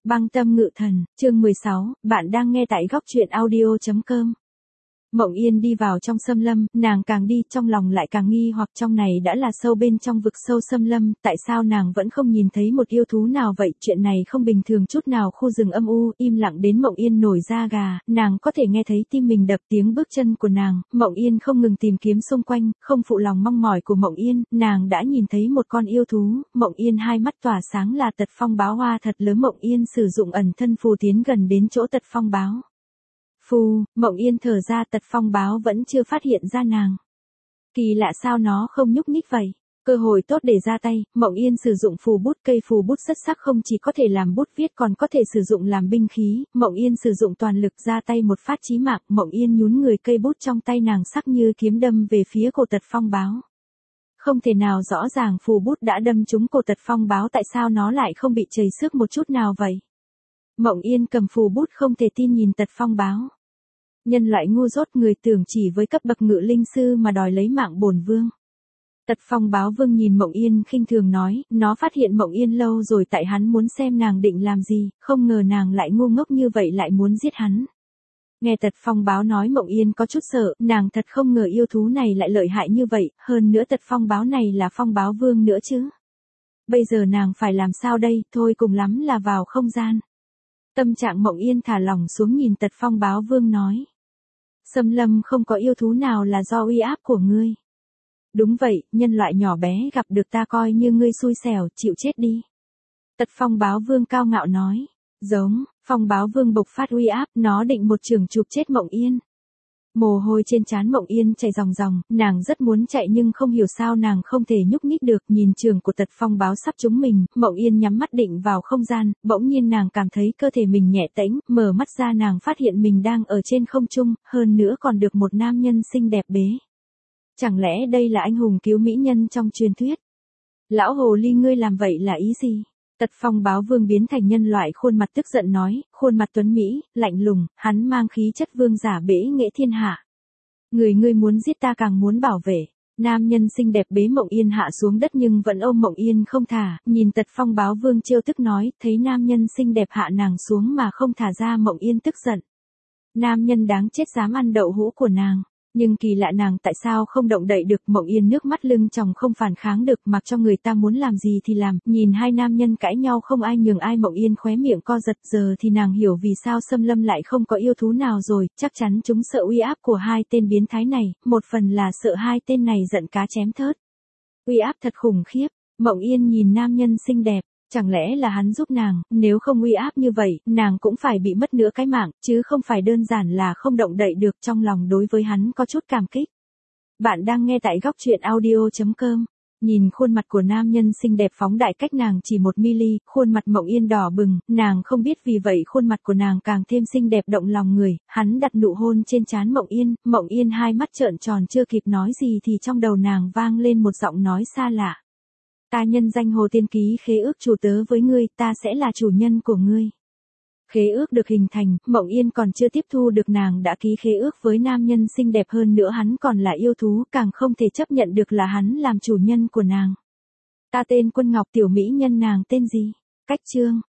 Băng tâm ngự thần, chương 16, bạn đang nghe tại góc truyện audio.com. Mộng Yên đi vào trong xâm lâm, nàng càng đi trong lòng lại càng nghi hoặc trong này đã là sâu bên trong vực sâu xâm lâm, tại sao nàng vẫn không nhìn thấy một yêu thú nào vậy, chuyện này không bình thường chút nào. Khu rừng âm u, im lặng đến Mộng Yên nổi da gà, nàng có thể nghe thấy tim mình đập, tiếng bước chân của nàng. Mộng Yên không ngừng tìm kiếm xung quanh, không phụ lòng mong mỏi của Mộng Yên, nàng đã nhìn thấy một con yêu thú. Mộng Yên hai mắt tỏa sáng, là Tật Phong báo hoa thật lớn. Mộng Yên sử dụng ẩn thân phù tiến gần đến chỗ Tật Phong báo. Phù, Mộng Yên thở ra, Tật Phong báo vẫn chưa phát hiện ra nàng. Kỳ lạ, sao nó không nhúc nhích vậy? Cơ hội tốt để ra tay, Mộng Yên sử dụng phù bút. Cây phù bút rất sắc, không chỉ có thể làm bút viết còn có thể sử dụng làm binh khí. Mộng Yên sử dụng toàn lực ra tay một phát chí mạng. Mộng Yên nhún người, cây bút trong tay nàng sắc như kiếm đâm về phía cổ Tật Phong báo. Không thể nào, rõ ràng phù bút đã đâm trúng cổ Tật Phong báo, tại sao nó lại không bị chảy xước một chút nào vậy? Mộng Yên cầm phù bút không thể tin nhìn Tật Phong báo. Nhân loại ngu dốt, người tưởng chỉ với cấp bậc ngự linh sư mà đòi lấy mạng bổn vương. Tật Phong báo vương nhìn Mộng Yên khinh thường nói, nó phát hiện Mộng Yên lâu rồi, tại hắn muốn xem nàng định làm gì, không ngờ nàng lại ngu ngốc như vậy, lại muốn giết hắn. Nghe Tật Phong báo nói, Mộng Yên có chút sợ, nàng thật không ngờ yêu thú này lại lợi hại như vậy, hơn nữa Tật Phong báo này là Phong báo vương nữa chứ. Bây giờ nàng phải làm sao đây, thôi cùng lắm là vào không gian. Tâm trạng Mộng Yên thả lỏng xuống, nhìn Tật Phong báo vương nói. Xâm lâm không có yêu thú nào là do uy áp của ngươi. Đúng vậy, nhân loại nhỏ bé gặp được ta coi như ngươi xui xẻo, chịu chết đi. Tật Phong báo vương cao ngạo nói. Giống, Phong báo vương bộc phát uy áp, nó định một chưởng chụp chết Mộng Yên. Mồ hôi trên trán Mộng Yên chảy ròng ròng, nàng rất muốn chạy nhưng không hiểu sao nàng không thể nhúc nhích được. Nhìn chưởng của Tật Phong báo sắp trúng mình, Mộng Yên nhắm mắt định vào không gian, bỗng nhiên nàng cảm thấy cơ thể mình nhẹ tễnh, mở mắt ra nàng phát hiện mình đang ở trên không trung, hơn nữa còn được một nam nhân xinh đẹp bế. Chẳng lẽ đây là anh hùng cứu mỹ nhân trong truyền thuyết? Lão hồ ly, ngươi làm vậy là ý gì? Tật Phong báo vương biến thành nhân loại, khuôn mặt tức giận nói, khuôn mặt tuấn mỹ, lạnh lùng, hắn mang khí chất vương giả bế nghệ thiên hạ. Ngươi muốn giết ta càng muốn bảo vệ. Nam nhân xinh đẹp bế Mộng Yên hạ xuống đất nhưng vẫn ôm Mộng Yên không thả, nhìn Tật Phong báo vương trêu tức nói, thấy nam nhân xinh đẹp hạ nàng xuống mà không thả ra. Mộng Yên tức giận. Nam nhân đáng chết dám ăn đậu hũ của nàng. Nhưng kỳ lạ, nàng tại sao không động đậy được? Mộng Yên nước mắt lưng tròng, không phản kháng được, mặc cho người ta muốn làm gì thì làm. Nhìn hai nam nhân cãi nhau không ai nhường ai, Mộng Yên khóe miệng co giật. Giờ thì nàng hiểu vì sao xâm lâm lại không có yêu thú nào rồi, chắc chắn chúng sợ uy áp của hai tên biến thái này, một phần là sợ hai tên này giận cá chém thớt. Uy áp thật khủng khiếp. Mộng Yên nhìn nam nhân xinh đẹp. Chẳng lẽ là hắn giúp nàng, nếu không uy áp như vậy, nàng cũng phải bị mất nửa cái mạng, chứ không phải đơn giản là không động đậy được. Trong lòng đối với hắn có chút cảm kích. Bạn đang nghe tại góc truyện audio.com. Nhìn khuôn mặt của nam nhân xinh đẹp phóng đại cách nàng chỉ 1mm, khuôn mặt Mộng Yên đỏ bừng, nàng không biết vì vậy khuôn mặt của nàng càng thêm xinh đẹp động lòng người. Hắn đặt nụ hôn trên trán Mộng Yên hai mắt trợn tròn, chưa kịp nói gì thì trong đầu nàng vang lên một giọng nói xa lạ. Ta nhân danh Hồ Tiên ký khế ước chủ tớ với ngươi, ta sẽ là chủ nhân của ngươi. Khế ước được hình thành, Mộng Yên còn chưa tiếp thu được nàng đã ký khế ước với nam nhân xinh đẹp, hơn nữa hắn còn là yêu thú, càng không thể chấp nhận được là hắn làm chủ nhân của nàng. Ta tên Quân Ngọc, tiểu mỹ nhân nàng tên gì? Cách chương.